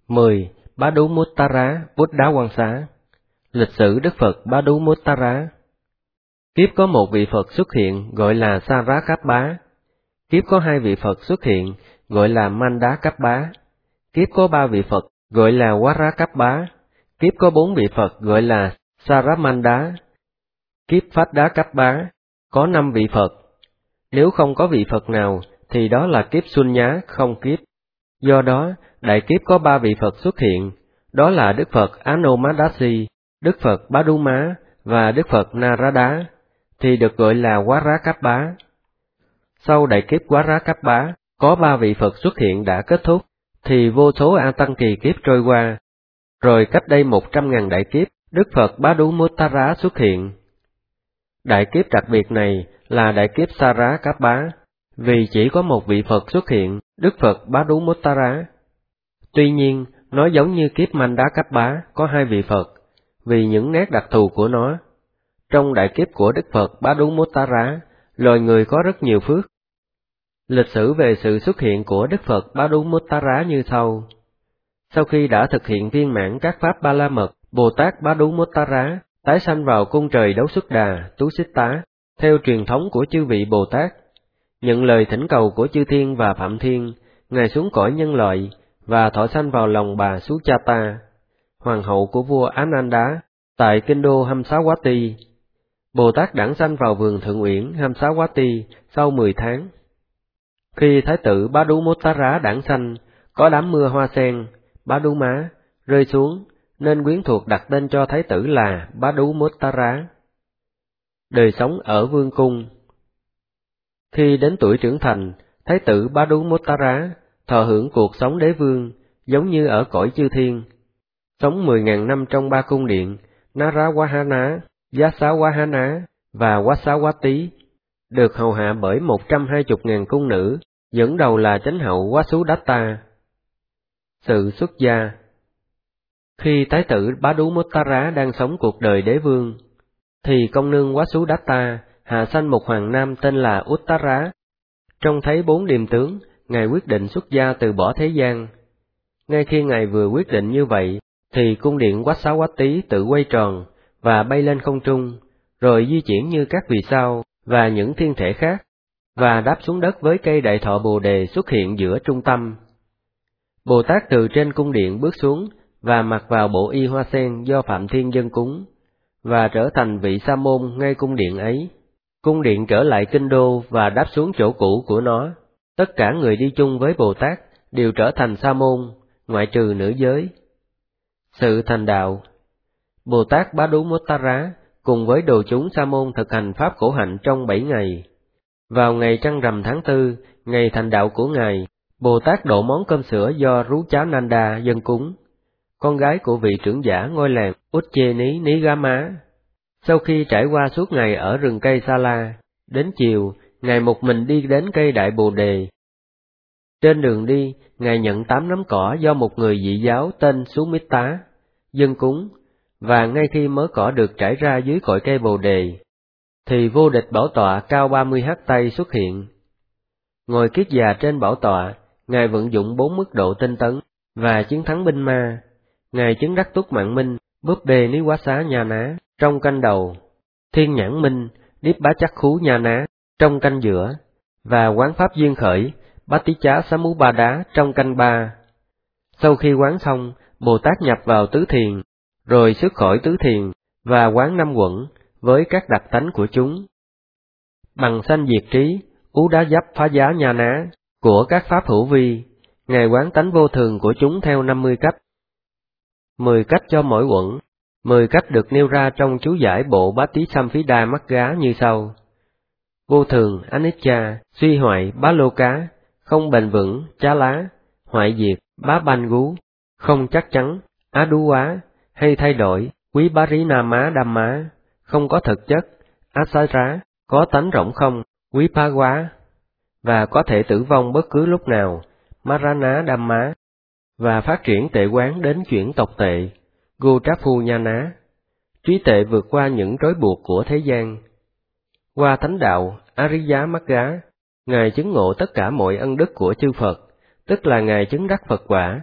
10. Bá Đú Muttara, Bút Đá Quan Xá. Lịch sử Đức Phật Bá Đú Muttara. Kiếp có một vị Phật xuất hiện gọi là Sarakappa. Kiếp có hai vị Phật xuất hiện gọi là Mandakappa. Kiếp có ba vị Phật gọi là Warakappa. Kiếp có bốn vị Phật gọi là Saramanda. Kiếp Phát Đá Kappa có 5 vị Phật. Nếu không có vị Phật nào thì đó là kiếp Sunya, không kiếp. Do đó, đại kiếp có 3 vị Phật xuất hiện, đó là Đức Phật Anomadasi, Đức Phật Bá Đú Má và Đức Phật Narada, thì được gọi là Warakappa. Sau đại kiếp Warakappa, có 3 vị Phật xuất hiện đã kết thúc, thì vô số A Tăng kỳ kiếp trôi qua. Rồi cách đây 100.000 đại kiếp, Đức Phật Bá Đú Muttara xuất hiện. Đại kiếp đặc biệt này là đại kiếp Sarakappa, vì chỉ có một vị Phật xuất hiện, Đức Phật Bá Đú Muttara. Tuy nhiên, nó giống như kiếp Mandakappa có 2 vị Phật, vì những nét đặc thù của nó. Trong đại kiếp của Đức Phật Bá Đú Muttara, loài người có rất nhiều phước. Lịch sử về sự xuất hiện của Đức Phật Bá Đú Muttara như sau. Sau khi đã thực hiện viên mãn các pháp Ba La Mật, Bồ Tát Bá Đú Muttara tái sanh vào cung trời Đấu Xuất Đà, Tú Xích Tá, theo truyền thống của chư vị Bồ Tát. Nhận lời thỉnh cầu của chư thiên và Phạm Thiên, Ngài xuống cõi nhân loại và thọ sanh vào lòng bà Suchata, hoàng hậu của vua Ananda, tại kinh đô Hamsawati. Bồ Tát đản sanh vào vườn Thượng Uyển Hamsawati sau 10 tháng. Khi Thái tử Bá Đú Muttara đản sanh, có đám mưa hoa sen, Bá Đú Má, rơi xuống, nên quyến thuộc đặt tên cho Thái tử là Bá Đú Muttara. Đời sống ở vương cung. Khi đến tuổi trưởng thành, Thái tử Bá Đú Muttara thọ hưởng cuộc sống đế vương, giống như ở cõi chư thiên. Sống 10.000 năm trong 3 cung điện, Narawahana, Yasawahana và Wasawati, được hầu hạ bởi 120.000 cung nữ, dẫn đầu là chánh hậu Vasudatta. Sự xuất gia. Khi Thái tử Bá Đú Muttara đang sống cuộc đời đế vương, thì công nương Vasudatta hạ sanh một hoàng nam tên là Uttara. Trông thấy 4 điềm tướng, Ngài quyết định xuất gia từ bỏ thế gian. Ngay khi Ngài vừa quyết định như vậy, thì cung điện Wasawati tự quay tròn và bay lên không trung, rồi di chuyển như các vì sao và những thiên thể khác, và đáp xuống đất với cây đại thọ Bồ Đề xuất hiện giữa trung tâm. Bồ Tát từ trên cung điện bước xuống và mặc vào bộ y hoa sen do Phạm Thiên dâng cúng, và trở thành vị sa môn ngay cung điện ấy. Cung điện trở lại kinh đô và đáp xuống chỗ cũ của nó. Tất cả người đi chung với Bồ Tát đều trở thành sa môn, ngoại trừ nữ giới. Sự thành đạo. Bồ Tát Bá Đú Muttara cùng với đồ chúng sa môn thực hành pháp khổ hạnh trong 7 ngày. Vào ngày trăng rằm tháng 4, ngày thành đạo của Ngài, Bồ Tát độ món cơm sữa do Ruchananda dâng cúng, con gái của vị trưởng giả ngôi làng Uchcheni Nigama. Sau khi trải qua suốt ngày ở rừng cây Sa La, đến chiều, Ngài một mình đi đến cây Đại Bồ Đề. Trên đường đi, Ngài nhận 8 nắm cỏ do một người dị giáo tên Sumitta dâng cúng, và ngay khi mớ cỏ được trải ra dưới cội cây Bồ Đề, thì vô địch bảo tọa cao 30 hắt tay xuất hiện. Ngồi kiết già trên bảo tọa, Ngài vận dụng 4 mức độ tinh tấn và chiến thắng binh ma. Ngài chứng đắc túc mạng minh, búp bê ní quá xá nha ná trong canh đầu, thiên nhãn minh, niết bá chắc khú nha ná trong canh giữa, và quán pháp duyên khởi, bát tí chá xá mú ba đá trong canh 3. Sau khi quán xong, Bồ Tát nhập vào tứ thiền, rồi xuất khỏi tứ thiền và quán 5 quẩn với các đặc tánh của chúng. Bằng sanh diệt trí, ú đá dấp phá giá nha ná của các pháp hữu vi, Ngài quán tánh vô thường của chúng theo 50 cách. 10 cách cho mỗi quẩn. 10 cách được nêu ra trong chú giải bộ Bát Tí Samphida Magga như sau. Vô thường, anicca, suy hoại, bá lô cá, không bền vững, chá lá, hoại diệt, bá ban gú, không chắc chắn, á đú quá, hay thay đổi, quý bá rí na má đam má, không có thực chất, á sái rá, có tánh rỗng không, quý phá quá, và có thể tử vong bất cứ lúc nào, má rá ná đam má, và phát triển tệ quán đến chuyển tộc tệ, gu tráp phu nha ná, trí tệ vượt qua những trói buộc của thế gian. Qua thánh đạo, Ariya Magga, Ngài chứng ngộ tất cả mọi ân đức của chư Phật, tức là Ngài chứng đắc Phật quả,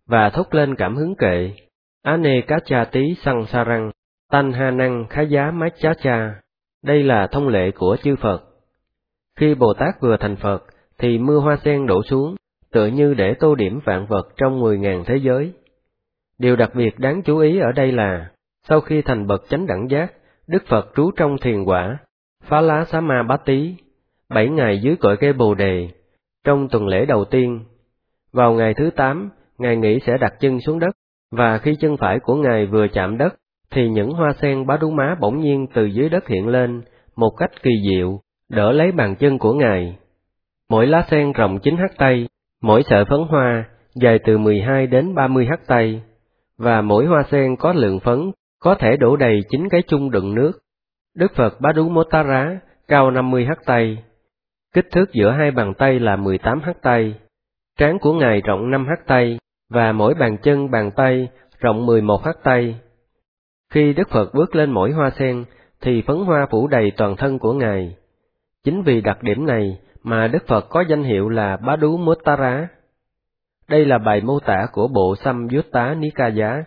và thốt lên cảm hứng kệ: Ane cá cha tí săng sa răng, tan ha năng khá giá mát chá cha. Đây là thông lệ của chư Phật. Khi Bồ Tát vừa thành Phật, thì mưa hoa sen đổ xuống, tựa như để tô điểm vạn vật trong 10.000 thế giới. Điều đặc biệt đáng chú ý ở đây là, sau khi thành bậc chánh đẳng giác, Đức Phật trú trong thiền quả, Phá Lá Xá Ma Bát Tí, 7 ngày dưới cội cây Bồ Đề, trong tuần lễ đầu tiên. Vào ngày thứ 8, Ngài nghĩ sẽ đặt chân xuống đất, và khi chân phải của Ngài vừa chạm đất, thì những hoa sen Bá Đú Má bỗng nhiên từ dưới đất hiện lên, một cách kỳ diệu, đỡ lấy bàn chân của Ngài. Mỗi lá sen rộng 9 hắc tay, mỗi sợi phấn hoa dài từ 12 đến 30 hắc tay, và mỗi hoa sen có lượng phấn có thể đổ đầy 9 cái chung đựng nước. Đức Phật Bá Đú Mốt Tá Rá cao 50 hắc tay, kích thước giữa hai bàn tay là 18 hắc tay, trán của Ngài rộng 5 hắc tay, và mỗi bàn chân bàn tay rộng 11 hắc tay. Khi Đức Phật bước lên mỗi hoa sen, thì phấn hoa phủ đầy toàn thân của Ngài. Chính vì đặc điểm này mà Đức Phật có danh hiệu là Bá Đú Mốt Tá Rá. Đây là bài mô tả của bộ Samyutta Nikaya.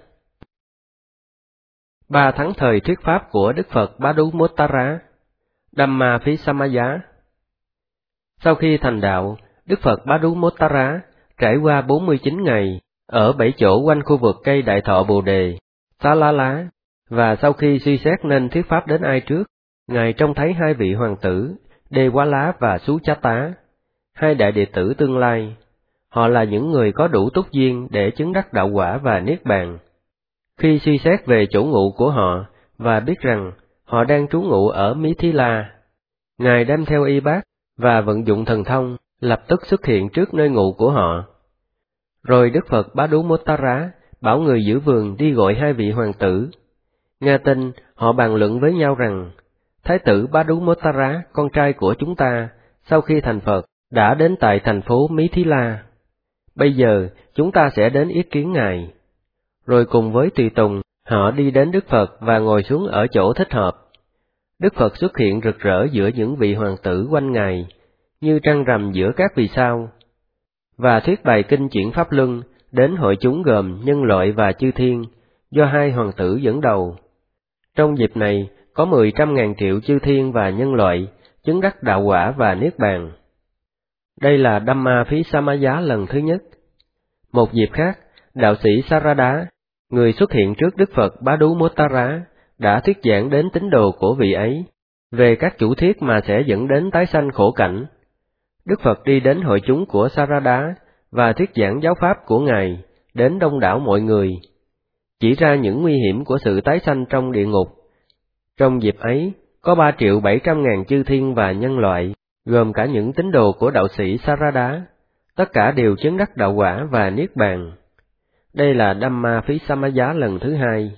3 tháng thời thuyết pháp của Đức Phật Bá Đú Mốt Tá Rá. Dhamma Phí Samaya. Sau khi thành đạo, Đức Phật Bá Đú Mốt Tá Rá trải qua 49 ngày ở 7 chỗ quanh khu vực cây Đại Thọ Bồ Đề, Xá Lá Lá, và sau khi suy xét nên thuyết pháp đến ai trước, Ngài trông thấy 2 vị hoàng tử, Đê Quá Lá và Sú Chá Tá, 2 đại đệ tử tương lai. Họ là những người có đủ túc duyên để chứng đắc đạo quả và niết bàn. Khi suy xét về chỗ ngụ của họ và biết rằng họ đang trú ngụ ở Mithila, Ngài đem theo y bát và vận dụng thần thông, lập tức xuất hiện trước nơi ngụ của họ. Rồi Đức Phật Bá Đú Mốt Tá Rá bảo người giữ vườn đi gọi 2 vị hoàng tử. Nghe tin, họ bàn luận với nhau rằng, Thái tử Bá Đú Mốt Tá Rá, con trai của chúng ta, sau khi thành Phật, đã đến tại thành phố Mithila. Bây giờ, chúng ta sẽ đến yết kiến Ngài. Rồi cùng với tùy tùng, họ đi đến Đức Phật và ngồi xuống ở chỗ thích hợp. Đức Phật xuất hiện rực rỡ giữa những vị hoàng tử quanh Ngài, như trăng rằm giữa các vì sao, và thuyết bài kinh chuyển Pháp Luân đến hội chúng gồm nhân loại và chư thiên, do 2 hoàng tử dẫn đầu. Trong dịp này, có 10.000 triệu chư thiên và nhân loại chứng đắc đạo quả và niết bàn. Đây là Dhamma Phí Samaya lần thứ nhất. Một dịp khác, đạo sĩ Sarada, người xuất hiện trước Đức Phật Bá Đú Mốt Tá Rá, đã thuyết giảng đến tín đồ của vị ấy về các chủ thuyết mà sẽ dẫn đến tái sanh khổ cảnh. Đức Phật đi đến hội chúng của Sarada và thuyết giảng giáo pháp của Ngài đến đông đảo mọi người, chỉ ra những nguy hiểm của sự tái sanh trong địa ngục. Trong dịp ấy, có 3.700.000 chư thiên và nhân loại, gồm cả những tín đồ của đạo sĩ Sarada, tất cả đều chứng đắc đạo quả và niết bàn. Đây là Dhamma Phí Samaya lần thứ 2.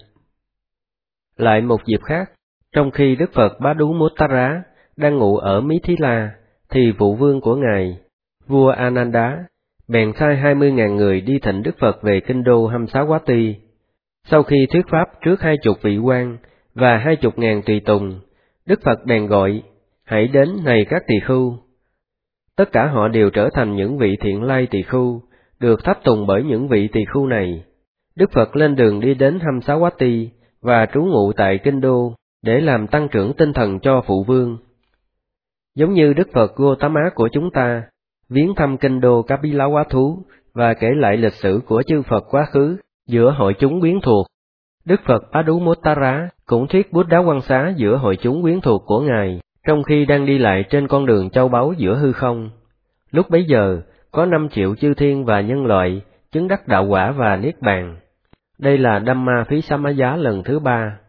Lại một dịp khác, trong khi Đức Phật Bá Đú Mốt Tá Rá đang ngụ ở Mithila, thì phụ vương của Ngài, vua Ananda, bèn sai 20.000 người đi thỉnh Đức Phật về kinh đô Hamsawati. Sau khi thuyết pháp trước 20 vị quan và 20.000 tùy tùng, Đức Phật bèn gọi, hãy đến này các tỳ khưu. Tất cả họ đều trở thành những vị thiện lai tỳ khưu, được tháp tùng bởi những vị tỳ khưu này. Đức Phật lên đường đi đến Hamsawati và trú ngụ tại kinh đô để làm tăng trưởng tinh thần cho phụ vương. Giống như Đức Phật Gotama của chúng ta, viếng thăm kinh đô Kapilavatthu và kể lại lịch sử của chư Phật quá khứ giữa hội chúng quyến thuộc, Đức Phật Bá Đú Mốt Tá Rá cũng thuyết Bút Đá Quang Xá giữa hội chúng quyến thuộc của Ngài, trong khi đang đi lại trên con đường châu báu giữa hư không. Lúc bấy giờ, có 5 triệu chư thiên và nhân loại chứng đắc đạo quả và niết bàn. Đây là Dhamma Phí Samaya lần thứ 3.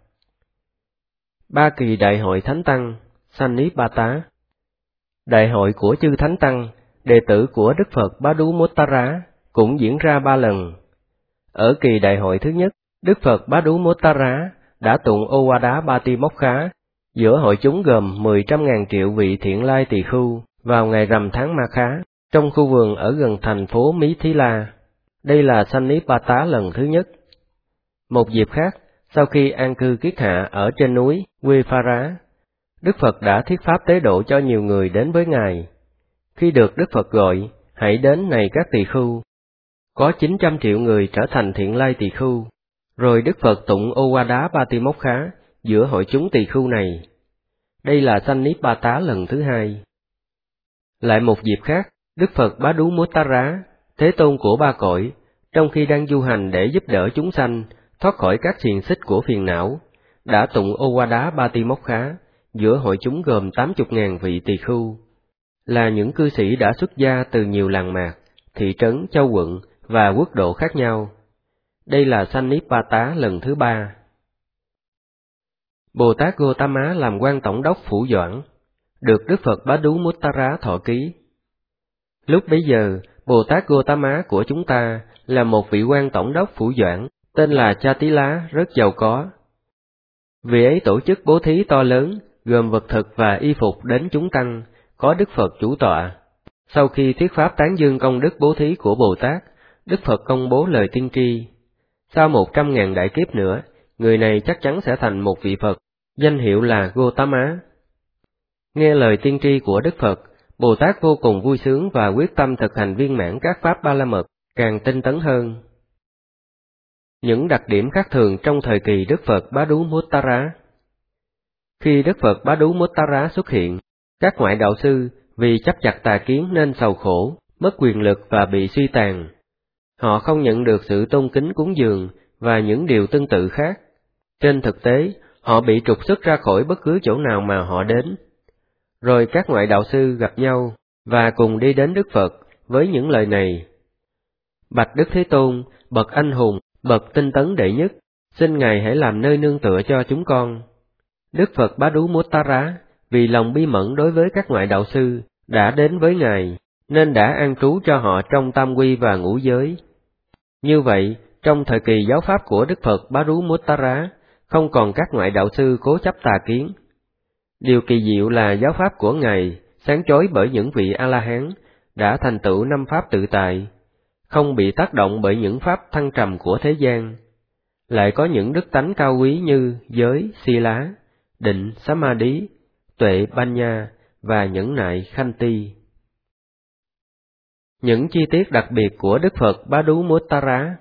3 kỳ đại hội Thánh Tăng, Sannipata. Đại hội của chư Thánh Tăng, đệ tử của Đức Phật Bá Đú Mốt Tá Rá, cũng diễn ra 3 lần. Ở kỳ đại hội thứ nhất, Đức Phật Bá Đú Mốt Tá Rá đã tụng Owada Patimokkha giữa hội chúng gồm 100.000 triệu vị thiện lai tỳ khưu vào ngày rằm tháng Ma Khá, trong khu vườn ở gần thành phố Mithila. Đây là Sannipata lần thứ nhất. Một dịp khác, sau khi an cư kiết hạ ở trên núi Viphara, Đức Phật đã thuyết pháp tế độ cho nhiều người đến với Ngài. Khi được Đức Phật gọi, hãy đến này các tỳ khưu, có 900 triệu người trở thành Thiện Lai Tỳ Khưu, rồi Đức Phật tụng Ô Qua Đá Ba Ti Mốc Khá giữa hội chúng tỳ khưu này. Đây là Sanh Niết Ba Tá lần thứ 2. Lại một dịp khác, Đức Phật Bá Đú Mốt Tá Rá, Thế Tôn của ba cõi, trong khi đang du hành để giúp đỡ chúng sanh thoát khỏi các xiềng xích của phiền não, đã tụng Ô Qua Đá Ba Ti Mốc Khá giữa hội chúng gồm 80.000 vị tỳ khưu, là những cư sĩ đã xuất gia từ nhiều làng mạc, thị trấn, châu quận và quốc độ khác nhau. Đây là Sanh Niết Ba Tá lần thứ 3. Bồ Tát Gotama làm quan tổng đốc Phủ Doãn, được Đức Phật Bá Đú Mốt Tá Rá thọ ký. Lúc bấy giờ, Bồ Tát Gotama của chúng ta là một vị quan tổng đốc Phủ Doãn, tên là Cha Tí Lá, rất giàu có. Vị ấy tổ chức bố thí to lớn, gồm vật thực và y phục đến chúng tăng, có Đức Phật chủ tọa. Sau khi thuyết pháp tán dương công đức bố thí của Bồ Tát, Đức Phật công bố lời tiên tri. Sau 100.000 đại kiếp nữa, người này chắc chắn sẽ thành một vị Phật, danh hiệu là Gotama. Nghe lời tiên tri của Đức Phật, Bồ Tát vô cùng vui sướng và quyết tâm thực hành viên mãn các pháp Ba La Mật, càng tinh tấn hơn. Những đặc điểm khác thường trong thời kỳ Đức Phật Bá Đú Mốt Tá Rá. Khi Đức Phật Bá Đú Mốt Tá Rá xuất hiện, các ngoại đạo sư vì chấp chặt tà kiến nên sầu khổ, mất quyền lực và bị suy tàn. Họ không nhận được sự tôn kính cúng dường và những điều tương tự khác. Trên thực tế, họ bị trục xuất ra khỏi bất cứ chỗ nào mà họ đến. Rồi các ngoại đạo sư gặp nhau và cùng đi đến Đức Phật với những lời này: Bạch Đức Thế Tôn, bậc anh hùng, bậc tinh tấn đệ nhất, xin Ngài hãy làm nơi nương tựa cho chúng con. Đức Phật Bá Đú Mốt Tá Rá vì lòng bi mẫn đối với các ngoại đạo sư đã đến với Ngài, nên đã an trú cho họ trong tam quy và ngũ giới. Như vậy, trong thời kỳ giáo pháp của Đức Phật Bá Đú Mốt Tá Rá, không còn các ngoại đạo sư cố chấp tà kiến. Điều kỳ diệu là giáo pháp của Ngài sáng chói bởi những vị A-la-hán đã thành tựu 5 pháp tự tại, không bị tác động bởi những pháp thăng trầm của thế gian. Lại có những đức tánh cao quý như giới, Sila, định, Samadhi, tuệ, Panya và nhẫn nại, Khanti. Những chi tiết đặc biệt của Đức Phật Bá Đú Mốt Tá Rá.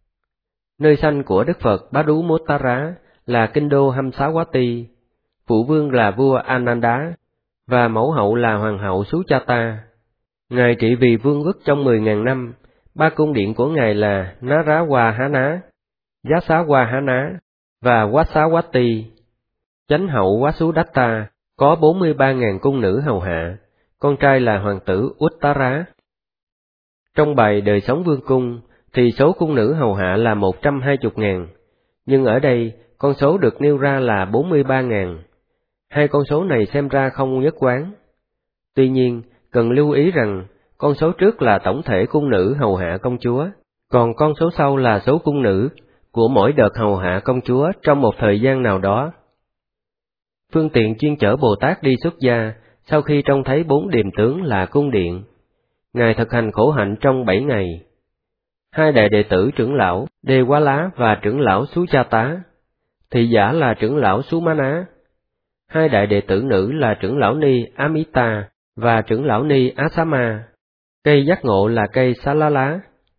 Nơi sanh của Đức Phật Bá Đú Mốt Tá Rá là kinh đô Hamsawati, phụ vương là vua Ananda và mẫu hậu là hoàng hậu Suchata. Ngài trị vì vương quốc trong 10.000 năm. 3 cung điện của Ngài là Narawahana, Yasawahana và Vasawati. Chánh hậu Vasudatta có 43.000 cung nữ hầu hạ, con trai là hoàng tử Uttara. Trong bài Đời sống vương cung thì số cung nữ hầu hạ là 120.000, nhưng ở đây con số được nêu ra là 43.000. Hai con số này xem ra không nhất quán. Tuy nhiên, cần lưu ý rằng con số trước là tổng thể cung nữ hầu hạ công chúa, còn con số sau là số cung nữ của mỗi đợt hầu hạ công chúa trong một thời gian nào đó. Phương tiện chuyên chở Bồ Tát đi xuất gia sau khi trông thấy 4 điềm tướng là cung điện. Ngài thực hành khổ hạnh trong 7 ngày. 2 đại đệ tử trưởng lão Đề Quá Lá và trưởng lão Suchata, thị giả là trưởng lão Sumana. 2 đại đệ tử nữ là trưởng lão Ni Amita và trưởng lão Ni Asama. Cây giác ngộ là cây Salala.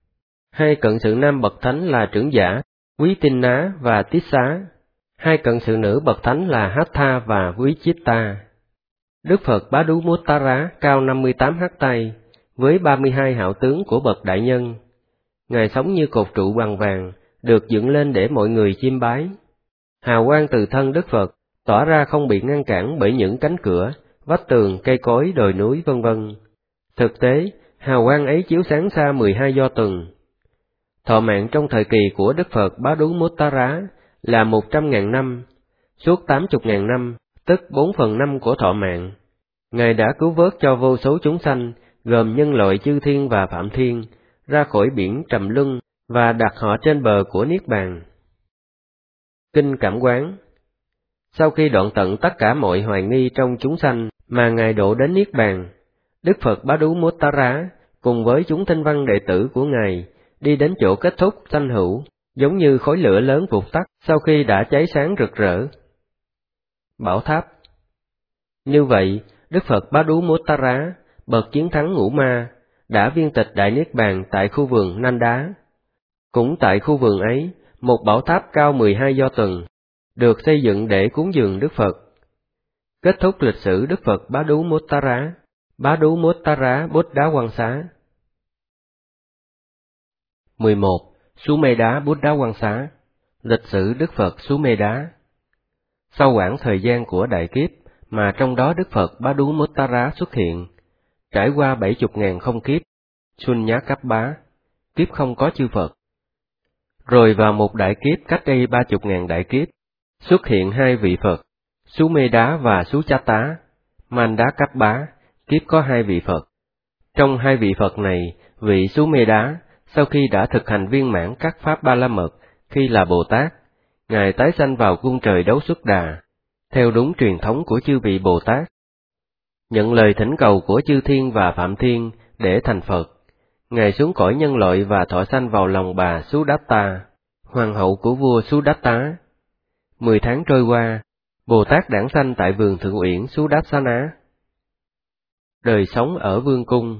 2 cận sự nam bậc thánh là trưởng giả Quý Tinh Ná và Tissa. 2 cận sự nữ bậc thánh là Hatha và Vichitta. Đức Phật Bá Đú Mốt Tá Rá cao 58 hắc tay, với 32 hảo tướng của bậc đại nhân. Ngài sống như cột trụ bằng vàng, được dựng lên để mọi người chiêm bái. Hào quang từ thân Đức Phật tỏa ra không bị ngăn cản bởi những cánh cửa, vách tường, cây cối, đồi núi vân vân. Thực tế, hào quang ấy chiếu sáng xa 12 do tuần. Thọ mạng trong thời kỳ của Đức Phật Bá Đú Mốt Tá Rá là 100.000 năm, suốt 80.000 năm, tức 4/5 của thọ mạng. Ngài đã cứu vớt cho vô số chúng sanh, gồm nhân loại chư thiên và phạm thiên, ra khỏi biển trầm luân và đặt họ trên bờ của Niết Bàn. Kinh Cảm Quán. Sau khi đoạn tận tất cả mọi hoài nghi trong chúng sanh mà Ngài độ đến Niết Bàn, Đức Phật Bá Đú Mốt Tá Rá cùng với chúng tinh văn đệ tử của Ngài đi đến chỗ kết thúc sanh hữu, giống như khói lửa lớn vụt tắt sau khi đã cháy sáng rực rỡ. Bảo tháp. Như vậy, Đức Phật Bá Đú Mốt Tá Rá, bậc chiến thắng ngũ ma, đã viên tịch Đại Niết Bàn tại khu vườn Nanda. Cũng tại khu vườn ấy, một bảo tháp cao 12 do tuần, được xây dựng để cúng dường Đức Phật. Kết thúc lịch sử Đức Phật Bá Đú Mốt Bốt Đá Quang Xá. 11. Sumedá Bút Đá Quang Xá. Lịch sử Đức Phật Sumedá. Sau quãng thời gian của đại kiếp, mà trong đó Đức Phật Bá Đú Mốt xuất hiện, trải qua 70.000 không kiếp, Sunyakappa, kiếp không có chư Phật. Rồi vào một đại kiếp cách đây 30.000 đại kiếp, xuất hiện hai vị Phật, Sumedá và Suchata, Mandakappa, kiếp có hai vị Phật. Trong hai vị Phật này, vị Sumedá, sau khi đã thực hành viên mãn các pháp Ba La Mật, khi là Bồ Tát, Ngài tái sanh vào cung trời Đấu Xuất Đà, theo đúng truyền thống của chư vị Bồ Tát. Nhận lời thỉnh cầu của chư Thiên và Phạm Thiên để thành Phật, Ngài xuống cõi nhân loại và thọ sanh vào lòng bà Sudatta, hoàng hậu của vua Sudatta. 10 tháng trôi qua, Bồ Tát đản sanh tại vườn Thượng Uyển Sudassana. Đời sống ở vương cung.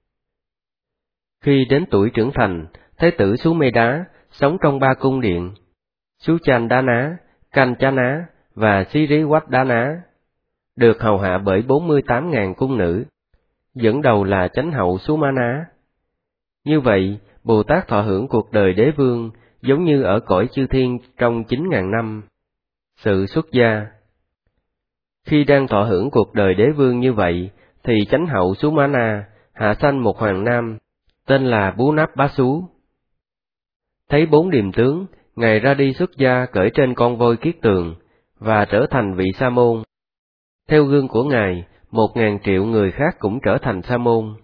Khi đến tuổi trưởng thành, Thái tử Sumedá sống trong 3 cung điện, Suchandana, Kanchana và Siriwaddana, được hầu hạ bởi 48.000 cung nữ, dẫn đầu là chánh hậu Sumana. Như vậy, Bồ Tát thọ hưởng cuộc đời đế vương giống như ở cõi chư thiên trong 9.000 năm. Sự xuất gia. Khi đang thọ hưởng cuộc đời đế vương như vậy, thì chánh hậu Sumana hạ sanh một hoàng nam, tên là Bunapbasu. Thấy 4 điềm tướng, Ngài ra đi xuất gia cởi trên con voi kiết tường, và trở thành vị sa môn. Theo gương của Ngài, 1.000 triệu người khác cũng trở thành sa môn.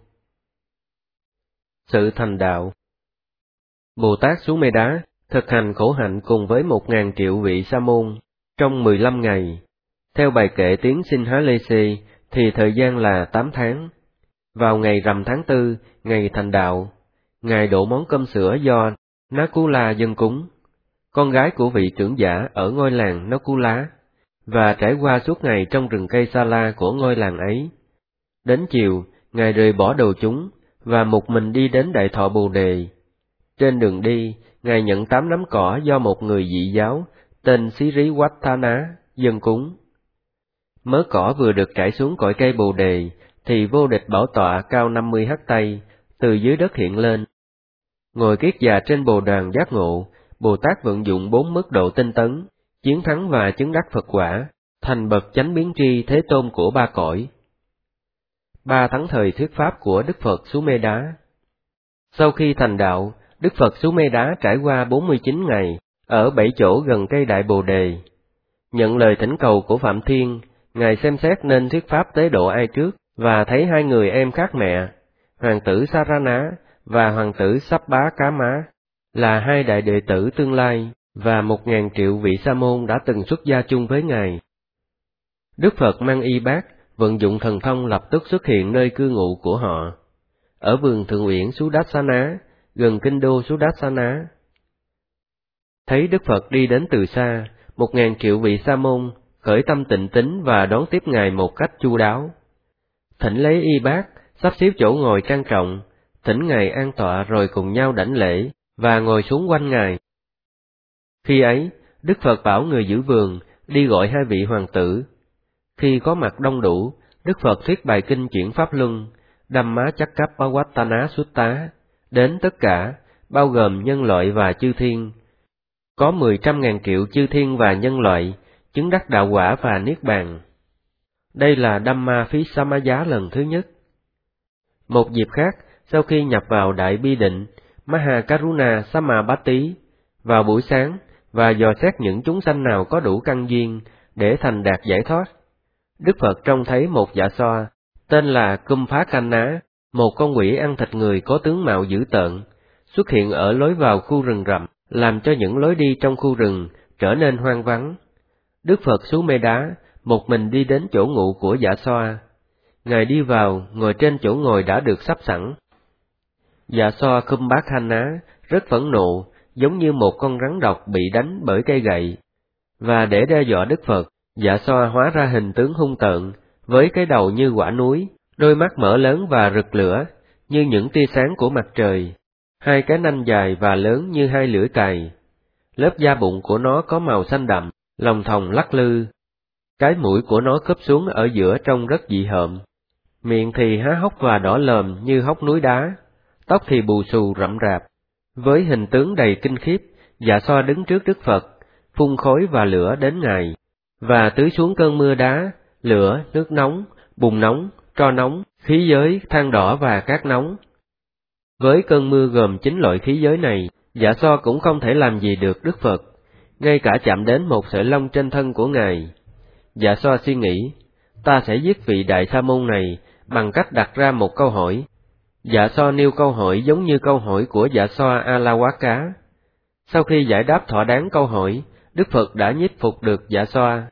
Sự thành đạo. Bồ Tát Sumedá thực hành khổ hạnh cùng với 1.000 triệu vị sa môn trong 15 ngày. Theo bài kệ tiến Sinhalese thì thời gian là 8 tháng. Vào ngày rằm tháng 4, ngày thành đạo, Ngài đổ món cơm sữa do Nakula dâng cúng, con gái của vị trưởng giả ở ngôi làng Nakula, và trải qua suốt ngày trong rừng cây sa la của ngôi làng ấy. Đến chiều, Ngài rời bỏ đồ chúng, và một mình đi đến Đại Thọ Bồ Đề. Trên đường đi, Ngài nhận 8 nắm cỏ do một người dị giáo, tên Siriwattana, dâng cúng. Mớ cỏ vừa được trải xuống cội cây Bồ Đề, thì vô địch bảo tọa cao 50 hắt tay, từ dưới đất hiện lên. Ngồi kiết già trên bồ đoàn giác ngộ, Bồ Tát vận dụng 4 mức độ tinh tấn, chiến thắng và chứng đắc Phật quả, thành bậc chánh biến tri thế tôn của 3 cõi. 3 thắng thời thuyết pháp của Đức Phật Sumedá. Sau khi thành đạo, Đức Phật Sumedá trải qua 49 ngày, ở 7 chỗ gần cây Đại Bồ Đề. Nhận lời thỉnh cầu của Phạm Thiên, Ngài xem xét nên thuyết pháp tế độ ai trước, và thấy 2 người em khác mẹ, hoàng tử Sarana và hoàng tử Sabbakama, là 2 đại đệ tử tương lai, và 1.000 triệu vị sa môn đã từng xuất gia chung với Ngài. Đức Phật mang y bát, vận dụng thần thông lập tức xuất hiện nơi cư ngụ của họ, ở vườn Thượng Uyển Sudassana, gần kinh đô Sudassana. Thấy Đức Phật đi đến từ xa, 1.000 triệu vị sa môn khởi tâm tịnh tín và đón tiếp Ngài một cách chu đáo. Thỉnh lấy y bát, sắp xếp chỗ ngồi trang trọng, thỉnh Ngài an tọa rồi cùng nhau đảnh lễ, và ngồi xuống quanh Ngài. Khi ấy, Đức Phật bảo người giữ vườn đi gọi 2 vị hoàng tử. Khi có mặt đông đủ, Đức Phật thuyết bài kinh chuyển Pháp Luân, Dhammachakkappavattana Sutta, đến tất cả, bao gồm nhân loại và chư thiên. Có 10.000 triệu chư thiên và nhân loại, chứng đắc đạo quả và niết bàn. Đây là Dhamma Phí Samaya lần thứ nhất. Một dịp khác, sau khi nhập vào Đại Bi Định, Mahakaruna Samabhati, vào buổi sáng, và dò xét những chúng sanh nào có đủ căn duyên, để thành đạt giải thoát, Đức Phật trông thấy một dạ xoa, tên là Kumbhakanna, một con quỷ ăn thịt người có tướng mạo dữ tợn, xuất hiện ở lối vào khu rừng rậm, làm cho những lối đi trong khu rừng trở nên hoang vắng. Đức Phật Sumedá một mình đi đến chỗ ngụ của dạ xoa. Ngài đi vào, ngồi trên chỗ ngồi đã được sắp sẵn. Dạ xoa Kumbhakanna rất phẫn nộ, giống như một con rắn độc bị đánh bởi cây gậy. Và để đe dọa Đức Phật, dạ xoa hóa ra hình tướng hung tợn, với cái đầu như quả núi, đôi mắt mở lớn và rực lửa, như những tia sáng của mặt trời, hai cái nanh dài và lớn như hai lưỡi cày. Lớp da bụng của nó có màu xanh đậm, lòng thòng lắc lư. Cái mũi của nó khớp xuống ở giữa trông rất dị hợm. Miệng thì há hốc và đỏ lòm như hốc núi đá, tóc thì bù xù rậm rạp. Với hình tướng đầy kinh khiếp, Dạ Xoa đứng trước Đức Phật, phun khói và lửa đến Ngài, và tưới xuống cơn mưa đá, lửa, nước nóng, bùn nóng, tro nóng, khí giới, than đỏ và cát nóng. Với cơn mưa gồm 9 loại khí giới này, Dạ Xoa cũng không thể làm gì được Đức Phật, ngay cả chạm đến một sợi lông trên thân của Ngài. Dạ Xoa suy nghĩ, ta sẽ giết vị Đại Sa môn này bằng cách đặt ra một câu hỏi. Dạ Xoa nêu câu hỏi giống như câu hỏi của Dạ Xoa A-la-quá-cá. Sau khi giải đáp thỏa đáng câu hỏi, Đức Phật đã nhiếp phục được Dạ Xoa.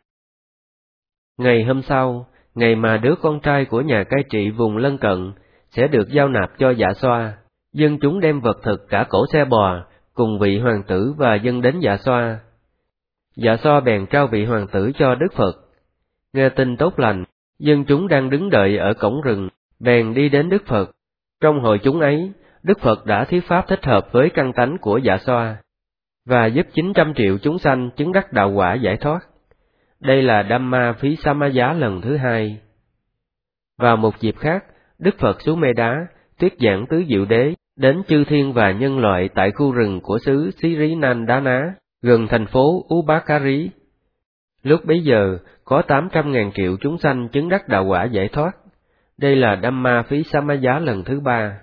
Ngày hôm sau, ngày mà đứa con trai của nhà cai trị vùng lân cận sẽ được giao nạp cho Dạ Xoa, dân chúng đem vật thực cả cỗ xe bò cùng vị hoàng tử và dâng đến Dạ Xoa. Dạ Xoa bèn trao vị hoàng tử cho Đức Phật. Nghe tin tốt lành, dân chúng đang đứng đợi ở cổng rừng, bèn đi đến Đức Phật. Trong hội chúng ấy, Đức Phật đã thuyết pháp thích hợp với căn tánh của Dạ Xoa, và giúp 900 triệu chúng sanh chứng đắc đạo quả giải thoát. Đây là Dhamma Phí Samaya lần thứ 2. Vào một dịp khác, Đức Phật xuống Mê Đá, thuyết giảng tứ diệu đế đến chư thiên và nhân loại tại khu rừng của xứ Sirinandana, gần thành phố Ubakari. Lúc bấy giờ, có 800.000 triệu chúng sanh chứng đắc đạo quả giải thoát. Đây là Dhamma Phí Samaya lần thứ 3.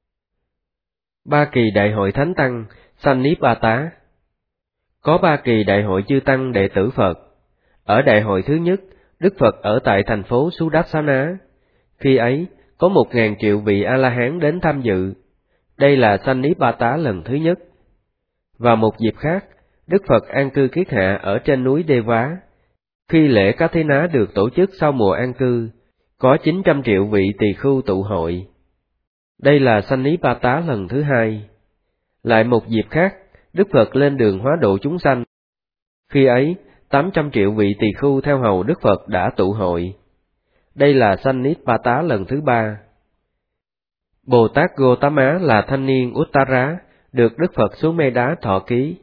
Ba kỳ đại hội Thánh Tăng, Sannipata. Có 3 kỳ đại hội chư Tăng đệ tử Phật. Ở đại hội thứ nhất, Đức Phật ở tại thành phố Sudarsana. Khi ấy, có 1.000 triệu vị A-la-hán đến tham dự. Đây là Sannipata lần thứ nhất. Vào một dịp khác, Đức Phật an cư kiết hạ ở trên núi Đê Vá. Khi lễ Cá Thế Ná được tổ chức sau mùa an cư, có 900 triệu vị tỳ khưu tụ hội. Đây là Sannipata lần thứ 2. Lại một dịp khác, Đức Phật lên đường hóa độ chúng sanh. Khi ấy, 800 triệu vị tỳ khưu theo hầu Đức Phật đã tụ hội. Đây là Sannipata lần thứ 3. Bồ Tát Gotama là thanh niên Uttara, được Đức Phật xuống Mê Đá thọ ký.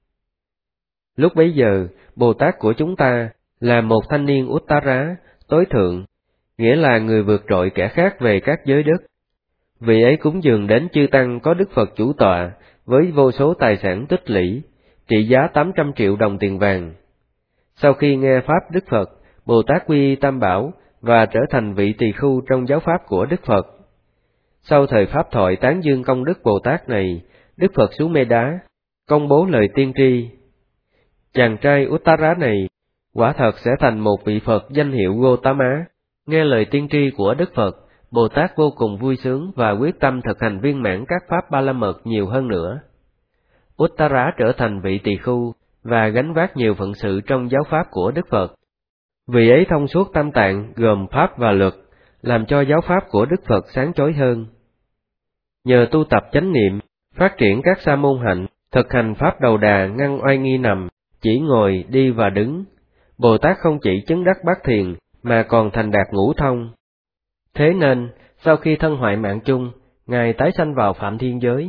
Lúc bấy giờ, Bồ Tát của chúng ta là một thanh niên Uttara, tối thượng, nghĩa là người vượt trội kẻ khác về các giới đức. Vị ấy cúng dường đến chư Tăng có Đức Phật chủ tọa, với vô số tài sản tích lũy, trị giá 800 triệu đồng tiền vàng. Sau khi nghe Pháp Đức Phật, Bồ Tát quy y Tam Bảo và trở thành vị tỳ khưu trong giáo Pháp của Đức Phật. Sau thời Pháp thoại tán dương công đức Bồ Tát này, Đức Phật xuống Mê Đá, công bố lời tiên tri. Chàng trai Uttara này, quả thật sẽ thành một vị Phật danh hiệu Gotama. Nghe lời tiên tri của Đức Phật, Bồ Tát vô cùng vui sướng và quyết tâm thực hành viên mãn các pháp Ba La Mật nhiều hơn nữa. Uttara trở thành vị tỳ khưu và gánh vác nhiều phận sự trong giáo pháp của Đức Phật. Vị ấy thông suốt tam tạng gồm pháp và luật, làm cho giáo pháp của Đức Phật sáng chói hơn. Nhờ tu tập chánh niệm, phát triển các sa môn hạnh, thực hành pháp đầu đà ngăn oai nghi nằm, chỉ ngồi, đi và đứng, Bồ Tát không chỉ chứng đắc bát thiền mà còn thành đạt ngũ thông. Thế nên, sau khi thân hoại mạng chung, Ngài tái sanh vào Phạm Thiên Giới.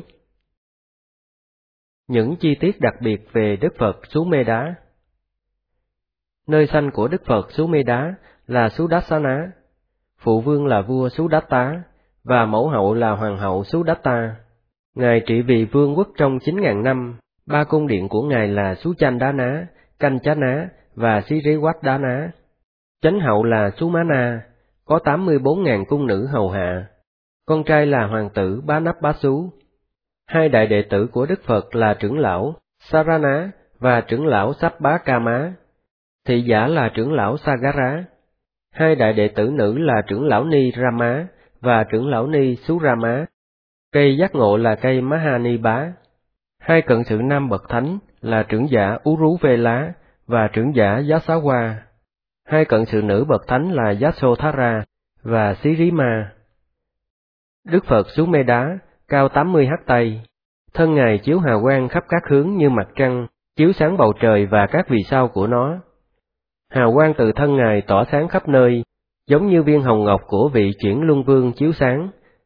Những chi tiết đặc biệt về Đức Phật xuống Mê Đá. Nơi sanh của Đức Phật xuống Mê Đá là Sudarsana, phụ vương là vua Sudatta, và mẫu hậu là hoàng hậu Sudatta. Ngài trị vì vương quốc trong 9.000 năm, 3 cung điện của Ngài là Suchandana, Kanchana và Siriwaddana. Chánh hậu là Sumana, có 84.000 cung nữ hầu hạ. Con trai là hoàng tử Banabbasu. 2 đại đệ tử của Đức Phật là trưởng lão Sarana và trưởng lão Sabbakama. Thị giả là trưởng lão Sagara. 2 đại đệ tử nữ là trưởng lão Ni Rama và trưởng lão Ni Surama. Cây giác ngộ là cây Mahanibá. 2 cận sự nam bậc thánh là trưởng giả Uruvela và trưởng giả Yasawa. 2 cận sự nữ bậc thánh là Yasodhara và Sirima. Đức Phật xuống Mê Đá, cao 80 hắt tay. Thân Ngài chiếu hào quang khắp các hướng như mặt trăng, chiếu sáng bầu trời và các vì sao của nó. Hào quang từ thân Ngài tỏa sáng khắp nơi, giống như viên hồng ngọc của vị chuyển luân vương chiếu sáng,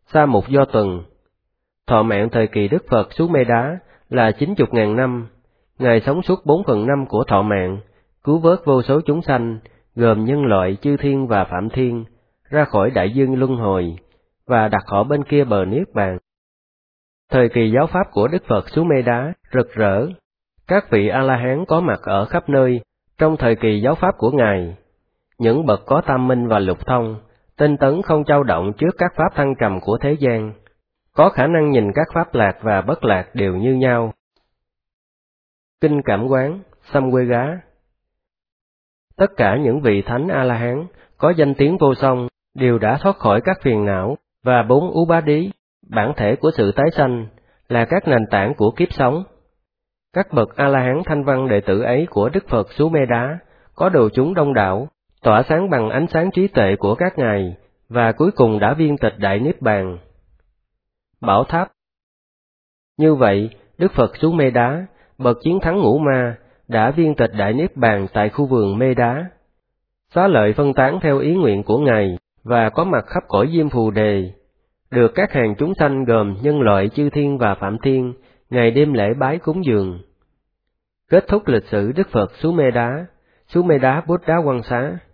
Sa mục do tuần. Thọ mạng thời kỳ Đức Phật xuống Mê Đá là 90.000 năm. Ngài sống suốt 4/5 của thọ mạng, cứu vớt vô số chúng sanh, gồm nhân loại, chư thiên và phạm thiên, ra khỏi đại dương luân hồi, và đặt họ bên kia bờ niết bàn. Thời kỳ giáo pháp của Đức Phật xuống Mê Đá rực rỡ. Các vị A-la-hán có mặt ở khắp nơi trong thời kỳ giáo pháp của Ngài. Những bậc có tam minh và lục thông, tinh tấn không chao động trước các pháp thăng trầm của thế gian, có khả năng nhìn các pháp lạc và bất lạc đều như nhau. Kinh Cảm Quán, Samvega. Tất cả những vị thánh A-la-hán có danh tiếng vô song đều đã thoát khỏi các phiền não, và 4 Upadí, bản thể của sự tái sanh, là các nền tảng của kiếp sống. Các bậc A-la-hán thanh văn đệ tử ấy của Đức Phật xuống Mê Đá có đồ chúng đông đảo, tỏa sáng bằng ánh sáng trí tuệ của các ngài, và cuối cùng đã viên tịch đại niết bàn. Bảo tháp. Như vậy, Đức Phật xuống Mê Đá, bậc chiến thắng ngũ ma, đã viên tịch đại niết bàn tại khu vườn Mê Đá. Xá lợi phân tán theo ý nguyện của Ngài, và có mặt khắp cõi Diêm Phù Đề, được các hàng chúng sanh gồm nhân loại, chư thiên và phạm thiên, ngày đêm lễ bái cúng dường. Kết thúc lịch sử Đức Phật xuống Mê Đá Bút Đá Quăng Xá.